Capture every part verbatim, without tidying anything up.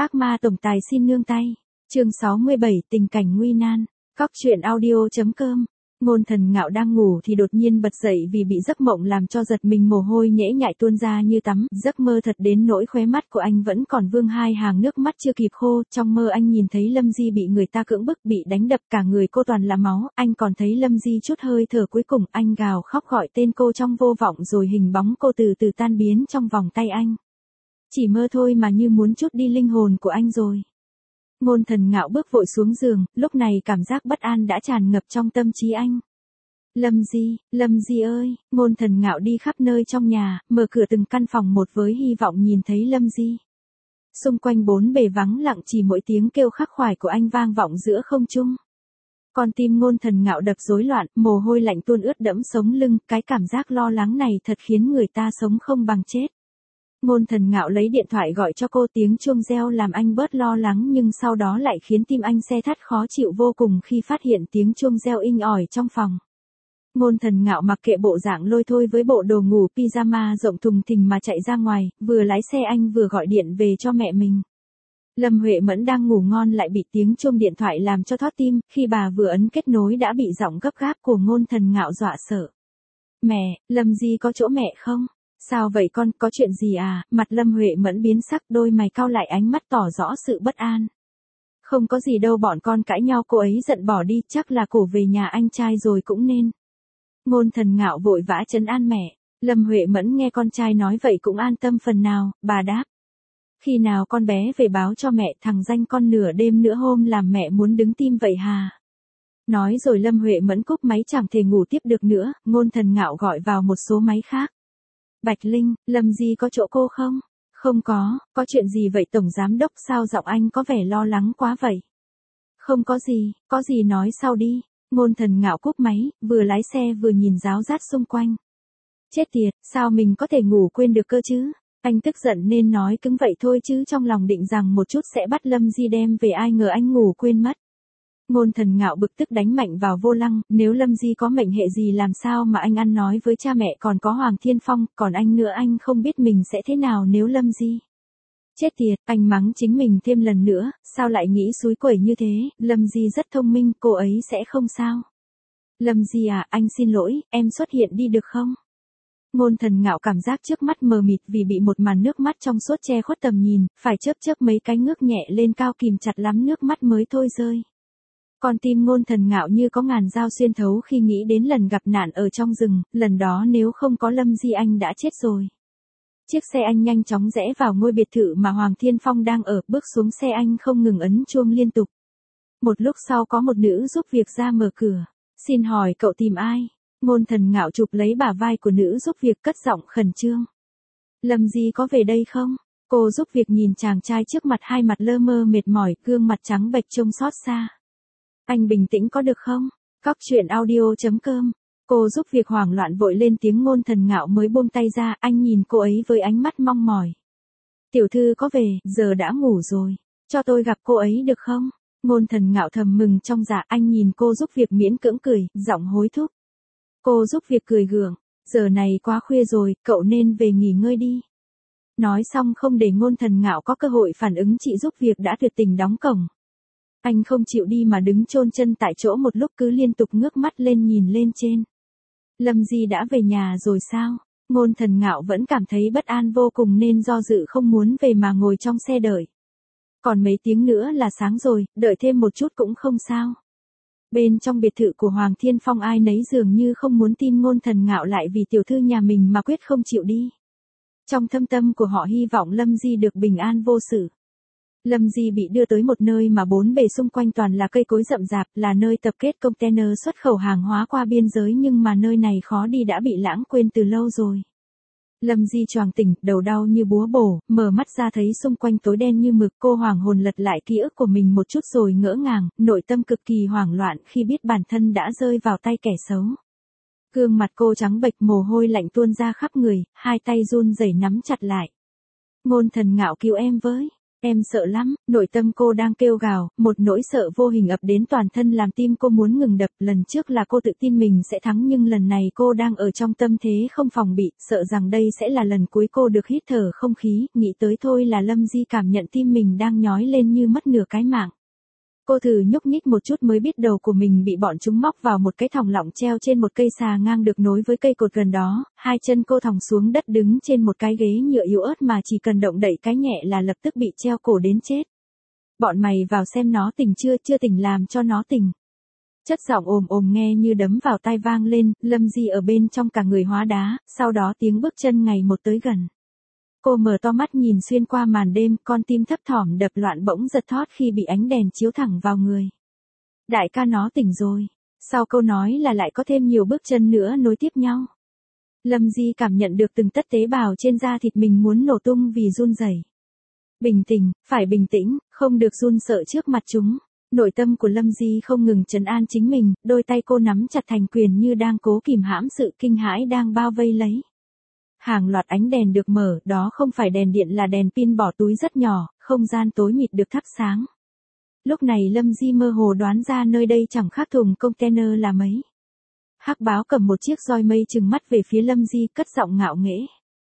Ác ma tổng tài xin nương tay. Chương sáu mươi bảy, tình cảnh nguy nan. Cóc truyện audio.com. Ngôn Thần Ngạo đang ngủ thì đột nhiên bật dậy vì bị giấc mộng làm cho giật mình, mồ hôi nhễ nhại tuôn ra như tắm, giấc mơ thật đến nỗi khóe mắt của anh vẫn còn vương hai hàng nước mắt chưa kịp khô. Trong mơ anh nhìn thấy Lâm Di bị người ta cưỡng bức, bị đánh đập, cả người cô toàn là máu, anh còn thấy Lâm Di chút hơi thở cuối cùng, anh gào khóc gọi tên cô trong vô vọng rồi hình bóng cô từ từ tan biến trong vòng tay anh. Chỉ mơ thôi mà như muốn trút đi linh hồn của anh rồi. Ngôn Thần Ngạo bước vội xuống giường, lúc này cảm giác bất an đã tràn ngập trong tâm trí anh. Lâm Di, Lâm Di ơi, Ngôn Thần Ngạo đi khắp nơi trong nhà, mở cửa từng căn phòng một với hy vọng nhìn thấy Lâm Di. Xung quanh bốn bề vắng lặng, chỉ mỗi tiếng kêu khắc khoải của anh vang vọng giữa không trung. Con tim Ngôn Thần Ngạo đập rối loạn, mồ hôi lạnh tuôn ướt đẫm sống lưng, cái cảm giác lo lắng này thật khiến người ta sống không bằng chết. Ngôn Thần Ngạo lấy điện thoại gọi cho cô, tiếng chuông reo làm anh bớt lo lắng, nhưng sau đó lại khiến tim anh se thắt khó chịu vô cùng khi phát hiện tiếng chuông reo inh ỏi trong phòng. Ngôn Thần Ngạo mặc kệ bộ dạng lôi thôi với bộ đồ ngủ pyjama rộng thùng thình mà chạy ra ngoài, vừa lái xe anh vừa gọi điện về cho mẹ mình. Lâm Huệ Mẫn đang ngủ ngon lại bị tiếng chuông điện thoại làm cho thót tim, khi bà vừa ấn kết nối đã bị giọng gấp gáp của Ngôn Thần Ngạo dọa sợ. Mẹ, Lâm Di có chỗ mẹ không? Sao vậy con, có chuyện gì à? Mặt Lâm Huệ Mẫn biến sắc, đôi mày cau lại, ánh mắt tỏ rõ sự bất an. Không có gì đâu, bọn con cãi nhau, cô ấy giận bỏ đi, chắc là cổ về nhà anh trai rồi cũng nên. Ngôn Thần Ngạo vội vã trấn an mẹ. Lâm Huệ Mẫn nghe con trai nói vậy cũng an tâm phần nào, bà đáp. Khi nào con bé về báo cho mẹ, thằng danh con nửa đêm nửa hôm làm mẹ muốn đứng tim vậy hà? Nói rồi Lâm Huệ Mẫn cúp máy, chẳng thể ngủ tiếp được nữa. Ngôn Thần Ngạo gọi vào một số máy khác. Bạch Linh, Lâm Di có chỗ cô không? Không có, có chuyện gì vậy Tổng Giám Đốc, sao giọng anh có vẻ lo lắng quá vậy? Không có gì, có gì nói sau đi. Ngôn Thần Ngạo cúp máy, vừa lái xe vừa nhìn ráo rát xung quanh. Chết tiệt, sao mình có thể ngủ quên được cơ chứ? Anh tức giận nên nói cứng vậy thôi chứ trong lòng định rằng một chút sẽ bắt Lâm Di đem về, ai ngờ anh ngủ quên mất. Ngôn Thần Ngạo bực tức đánh mạnh vào vô lăng, nếu Lâm Di có mệnh hệ gì làm sao mà anh ăn nói với cha mẹ, còn có Hoàng Thiên Phong, còn anh nữa, anh không biết mình sẽ thế nào nếu Lâm Di. Chết tiệt, anh mắng chính mình thêm lần nữa, sao lại nghĩ xúi quẩy như thế, Lâm Di rất thông minh, cô ấy sẽ không sao. Lâm Di à, anh xin lỗi, em xuất hiện đi được không? Ngôn Thần Ngạo cảm giác trước mắt mờ mịt vì bị một màn nước mắt trong suốt che khuất tầm nhìn, phải chớp chớp mấy cái ngước nhẹ lên cao, kìm chặt lắm nước mắt mới thôi rơi. Con tim Ngôn Thần Ngạo như có ngàn dao xuyên thấu khi nghĩ đến lần gặp nạn ở trong rừng, lần đó nếu không có Lâm Di anh đã chết rồi. Chiếc xe anh nhanh chóng rẽ vào ngôi biệt thự mà Hoàng Thiên Phong đang ở, bước xuống xe anh không ngừng ấn chuông liên tục. Một lúc sau có một nữ giúp việc ra mở cửa. Xin hỏi cậu tìm ai? Ngôn Thần Ngạo chụp lấy bả vai của nữ giúp việc, cất giọng khẩn trương. Lâm Di có về đây không? Cô giúp việc nhìn chàng trai trước mặt, hai mặt lơ mơ mệt mỏi, gương mặt trắng bệch trông xót xa. Anh bình tĩnh có được không? Cóc truyện audio.com. Cô giúp việc hoảng loạn vội lên tiếng, Ngôn Thần Ngạo mới buông tay ra, anh nhìn cô ấy với ánh mắt mong mỏi. Tiểu thư có về, giờ đã ngủ rồi, cho tôi gặp cô ấy được không? Ngôn Thần Ngạo thầm mừng trong dạ, anh nhìn cô giúp việc miễn cưỡng cười, giọng hối thúc. Cô giúp việc cười gượng, giờ này quá khuya rồi, cậu nên về nghỉ ngơi đi. Nói xong không để Ngôn Thần Ngạo có cơ hội phản ứng, chị giúp việc đã tuyệt tình đóng cổng. Anh không chịu đi mà đứng chôn chân tại chỗ một lúc, cứ liên tục ngước mắt lên nhìn lên trên. Lâm Di đã về nhà rồi sao? Ngôn Thần Ngạo vẫn cảm thấy bất an vô cùng nên do dự không muốn về mà ngồi trong xe đợi. Còn mấy tiếng nữa là sáng rồi, đợi thêm một chút cũng không sao. Bên trong biệt thự của Hoàng Thiên Phong ai nấy dường như không muốn tin Ngôn Thần Ngạo lại vì tiểu thư nhà mình mà quyết không chịu đi. Trong thâm tâm của họ hy vọng Lâm Di được bình an vô sự. Lâm Di bị đưa tới một nơi mà bốn bề xung quanh toàn là cây cối rậm rạp, là nơi tập kết container xuất khẩu hàng hóa qua biên giới, nhưng mà nơi này khó đi đã bị lãng quên từ lâu rồi. Lâm Di choàng tỉnh, đầu đau như búa bổ, mở mắt ra thấy xung quanh tối đen như mực, cô hoàng hồn lật lại ký ức của mình một chút rồi ngỡ ngàng, nội tâm cực kỳ hoảng loạn khi biết bản thân đã rơi vào tay kẻ xấu. Gương mặt cô trắng bệch, mồ hôi lạnh tuôn ra khắp người, hai tay run rẩy nắm chặt lại. Ngôn Thần Ngạo cứu em với. Em sợ lắm, nội tâm cô đang kêu gào, một nỗi sợ vô hình ập đến toàn thân làm tim cô muốn ngừng đập. Lần trước là cô tự tin mình sẽ thắng nhưng lần này cô đang ở trong tâm thế không phòng bị, sợ rằng đây sẽ là lần cuối cô được hít thở không khí, nghĩ tới thôi là Lâm Di cảm nhận tim mình đang nhói lên như mất nửa cái mạng. Cô thử nhúc nhích một chút mới biết đầu của mình bị bọn chúng móc vào một cái thòng lọng treo trên một cây xà ngang được nối với cây cột gần đó, hai chân cô thòng xuống đất đứng trên một cái ghế nhựa yếu ớt mà chỉ cần động đậy cái nhẹ là lập tức bị treo cổ đến chết. Bọn mày vào xem nó tỉnh chưa, chưa tỉnh làm cho nó tỉnh. Chất giọng ồm ồm nghe như đấm vào tai vang lên, Lâm Di ở bên trong cả người hóa đá, sau đó tiếng bước chân ngày một tới gần. Cô mở to mắt nhìn xuyên qua màn đêm, con tim thấp thỏm đập loạn bỗng giật thót khi bị ánh đèn chiếu thẳng vào người. Đại ca nó tỉnh rồi. Sau câu nói là lại có thêm nhiều bước chân nữa nối tiếp nhau. Lâm Di cảm nhận được từng tất tế bào trên da thịt mình muốn nổ tung vì run rẩy. Bình tĩnh, phải bình tĩnh, không được run sợ trước mặt chúng. Nội tâm của Lâm Di không ngừng trấn an chính mình, đôi tay cô nắm chặt thành quyền như đang cố kìm hãm sự kinh hãi đang bao vây lấy. Hàng loạt ánh đèn được mở, đó không phải đèn điện là đèn pin bỏ túi rất nhỏ, không gian tối mịt được thắp sáng. Lúc này Lâm Di mơ hồ đoán ra nơi đây chẳng khác thùng container là mấy. Hắc Báo cầm một chiếc roi mây trừng mắt về phía Lâm Di, cất giọng ngạo nghễ.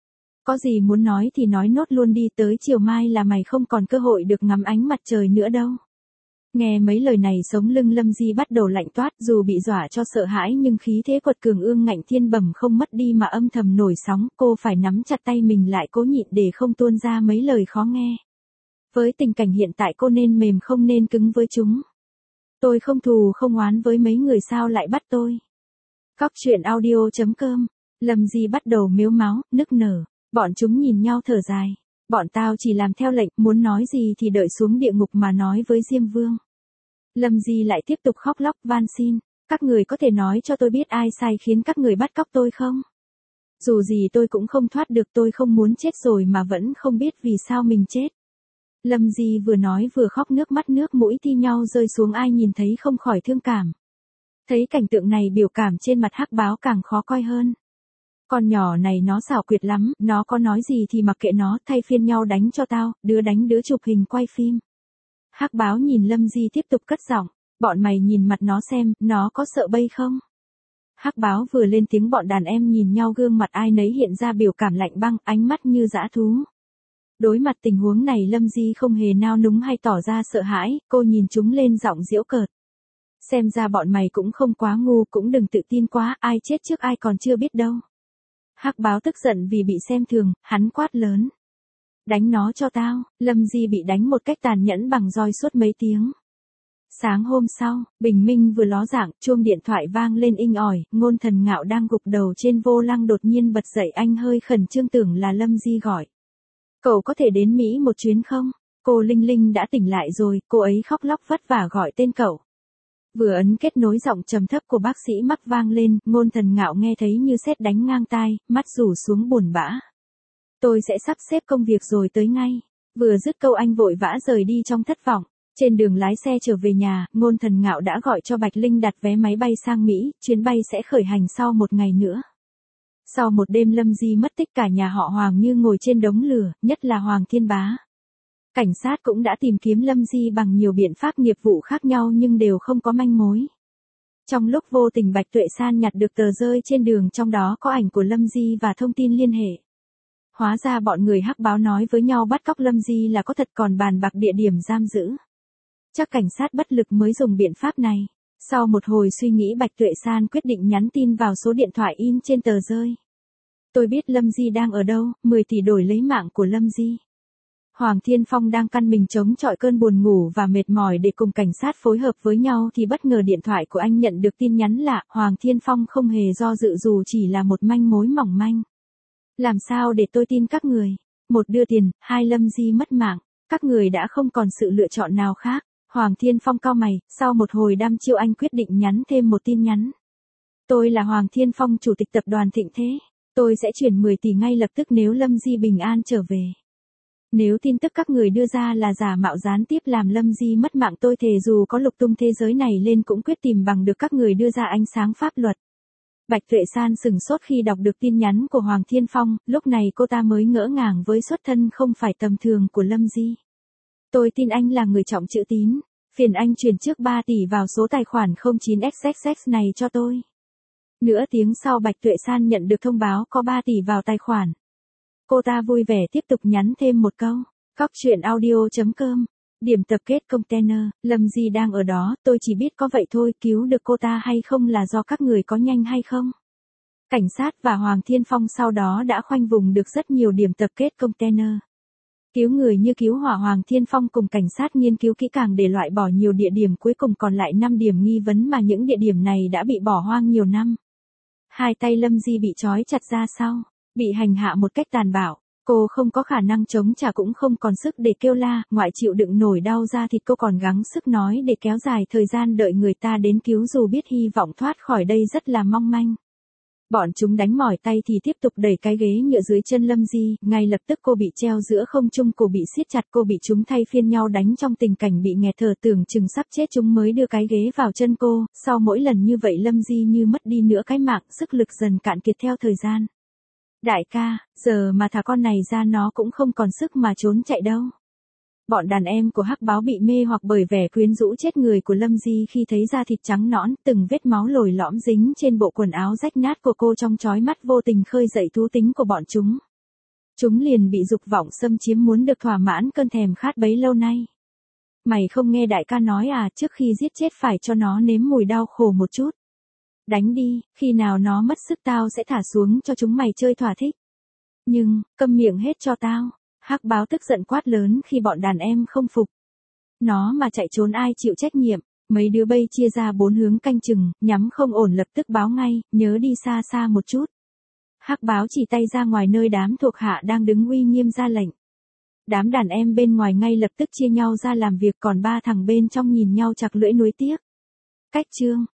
Có gì muốn nói thì nói nốt luôn đi, tới chiều mai là mày không còn cơ hội được ngắm ánh mặt trời nữa đâu. Nghe mấy lời này sống lưng Lâm Di bắt đầu lạnh toát, dù bị dọa cho sợ hãi nhưng khí thế quật cường ương ngạnh thiên bẩm không mất đi mà âm thầm nổi sóng, cô phải nắm chặt tay mình lại cố nhịn để không tuôn ra mấy lời khó nghe. Với tình cảnh hiện tại cô nên mềm không nên cứng với chúng. Tôi không thù không oán với mấy người sao lại bắt tôi. Cóc truyện audio chấm com, Lâm Di bắt đầu mếu máo, nức nở, bọn chúng nhìn nhau thở dài. Bọn tao chỉ làm theo lệnh, muốn nói gì thì đợi xuống địa ngục mà nói với Diêm Vương. Lâm Di lại tiếp tục khóc lóc van xin, các người có thể nói cho tôi biết ai sai khiến các người bắt cóc tôi không? Dù gì tôi cũng không thoát được, tôi không muốn chết rồi mà vẫn không biết vì sao mình chết. Lâm Di vừa nói vừa khóc, nước mắt nước mũi thi nhau rơi xuống, ai nhìn thấy không khỏi thương cảm. Thấy cảnh tượng này biểu cảm trên mặt Hắc Báo càng khó coi hơn. Con nhỏ này nó xảo quyệt lắm, nó có nói gì thì mặc kệ nó, thay phiên nhau đánh cho tao, đứa đánh đứa chụp hình quay phim. Hắc Báo nhìn Lâm Di tiếp tục cất giọng, bọn mày nhìn mặt nó xem, nó có sợ bay không? Hắc Báo vừa lên tiếng bọn đàn em nhìn nhau, gương mặt ai nấy hiện ra biểu cảm lạnh băng, ánh mắt như dã thú. Đối mặt tình huống này Lâm Di không hề nao núng hay tỏ ra sợ hãi, cô nhìn chúng lên giọng giễu cợt. Xem ra bọn mày cũng không quá ngu, cũng đừng tự tin quá, ai chết trước ai còn chưa biết đâu. Hắc Báo tức giận vì bị xem thường, hắn quát lớn. Đánh nó cho tao. Lâm Di bị đánh một cách tàn nhẫn bằng roi suốt mấy tiếng. Sáng hôm sau, bình minh vừa ló dạng, chuông điện thoại vang lên inh ỏi, Ngôn Thần Ngạo đang gục đầu trên vô lăng đột nhiên bật dậy, anh hơi khẩn trương tưởng là Lâm Di gọi. Cậu có thể đến Mỹ một chuyến không? Cô Linh Linh đã tỉnh lại rồi, cô ấy khóc lóc vất vả gọi tên cậu. Vừa ấn kết nối, giọng trầm thấp của bác sĩ Mắc vang lên, Ngôn Thần Ngạo nghe thấy như sét đánh ngang tai, mắt rủ xuống buồn bã. Tôi sẽ sắp xếp công việc rồi tới ngay. Vừa dứt câu anh vội vã rời đi trong thất vọng. Trên đường lái xe trở về nhà, Ngôn Thần Ngạo đã gọi cho Bạch Linh đặt vé máy bay sang Mỹ, chuyến bay sẽ khởi hành sau một ngày nữa. Sau một đêm Lâm Di mất tích, cả nhà họ Hoàng như ngồi trên đống lửa, nhất là Hoàng Thiên Bá. Cảnh sát cũng đã tìm kiếm Lâm Di bằng nhiều biện pháp nghiệp vụ khác nhau nhưng đều không có manh mối. Trong lúc vô tình Bạch Tuệ San nhặt được tờ rơi trên đường, trong đó có ảnh của Lâm Di và thông tin liên hệ. Hóa ra bọn người Hắc Báo nói với nhau bắt cóc Lâm Di là có thật, còn bàn bạc địa điểm giam giữ. Chắc cảnh sát bất lực mới dùng biện pháp này. Sau một hồi suy nghĩ Bạch Tuệ San quyết định nhắn tin vào số điện thoại in trên tờ rơi. Tôi biết Lâm Di đang ở đâu, mười tỷ đổi lấy mạng của Lâm Di. Hoàng Thiên Phong đang căn mình chống chọi cơn buồn ngủ và mệt mỏi để cùng cảnh sát phối hợp với nhau thì bất ngờ điện thoại của anh nhận được tin nhắn lạ. Hoàng Thiên Phong không hề do dự dù chỉ là một manh mối mỏng manh. Làm sao để tôi tin các người? Một, đưa tiền, hai, Lâm Di mất mạng. Các người đã không còn sự lựa chọn nào khác. Hoàng Thiên Phong cau mày, sau một hồi đăm chiêu anh quyết định nhắn thêm một tin nhắn. Tôi là Hoàng Thiên Phong, chủ tịch tập đoàn Thịnh Thế. Tôi sẽ chuyển mười tỷ ngay lập tức nếu Lâm Di bình an trở về. Nếu tin tức các người đưa ra là giả mạo gián tiếp làm Lâm Di mất mạng, tôi thề dù có lục tung thế giới này lên cũng quyết tìm bằng được các người đưa ra ánh sáng pháp luật. Bạch Tuệ San sừng sốt khi đọc được tin nhắn của Hoàng Thiên Phong, lúc này cô ta mới ngỡ ngàng với xuất thân không phải tầm thường của Lâm Di. Tôi tin anh là người trọng chữ tín. Phiền anh chuyển trước ba tỷ vào số tài khoản không chín x x x này cho tôi. Nửa tiếng sau Bạch Tuệ San nhận được thông báo có ba tỷ vào tài khoản. Cô ta vui vẻ tiếp tục nhắn thêm một câu. Cóc truyện audio chấm com. Điểm tập kết container, Lâm Di đang ở đó, tôi chỉ biết có vậy thôi, cứu được cô ta hay không là do các người có nhanh hay không. Cảnh sát và Hoàng Thiên Phong sau đó đã khoanh vùng được rất nhiều điểm tập kết container. Cứu người như cứu hỏa, Hoàng Thiên Phong cùng cảnh sát nghiên cứu kỹ càng để loại bỏ nhiều địa điểm, cuối cùng còn lại năm điểm nghi vấn mà những địa điểm này đã bị bỏ hoang nhiều năm. Hai tay Lâm Di bị trói chặt ra sau, bị hành hạ một cách tàn bạo. Cô không có khả năng chống trả cũng không còn sức để kêu la, ngoại chịu đựng nổi đau da thịt cô còn gắng sức nói để kéo dài thời gian đợi người ta đến cứu, dù biết hy vọng thoát khỏi đây rất là mong manh. Bọn chúng đánh mỏi tay thì tiếp tục đẩy cái ghế nhựa dưới chân Lâm Di, ngay lập tức cô bị treo giữa không trung, cô bị siết chặt, cô bị chúng thay phiên nhau đánh trong tình cảnh bị nghẹt thở tưởng chừng sắp chết, chúng mới đưa cái ghế vào chân cô, sau mỗi lần như vậy Lâm Di như mất đi nữa cái mạng, sức lực dần cạn kiệt theo thời gian. Đại ca, giờ mà thả con này ra nó cũng không còn sức mà trốn chạy đâu. Bọn đàn em của Hắc Báo bị mê hoặc bởi vẻ quyến rũ chết người của Lâm Di khi thấy da thịt trắng nõn, từng vết máu lồi lõm dính trên bộ quần áo rách nát của cô, trong chói mắt vô tình khơi dậy thú tính của bọn chúng. Chúng liền bị dục vọng xâm chiếm, muốn được thỏa mãn cơn thèm khát bấy lâu nay. Mày không nghe đại ca nói à, trước khi giết chết phải cho nó nếm mùi đau khổ một chút. Đánh đi, khi nào nó mất sức tao sẽ thả xuống cho chúng mày chơi thỏa thích. Nhưng, câm miệng hết cho tao. Hắc Báo tức giận quát lớn khi bọn đàn em không phục. Nó mà chạy trốn ai chịu trách nhiệm. Mấy đứa bay chia ra bốn hướng canh chừng, nhắm không ổn lập tức báo ngay, nhớ đi xa xa một chút. Hắc Báo chỉ tay ra ngoài nơi đám thuộc hạ đang đứng uy nghiêm ra lệnh. Đám đàn em bên ngoài ngay lập tức chia nhau ra làm việc, còn ba thằng bên trong nhìn nhau chặt lưỡi nuối tiếc. Cách chương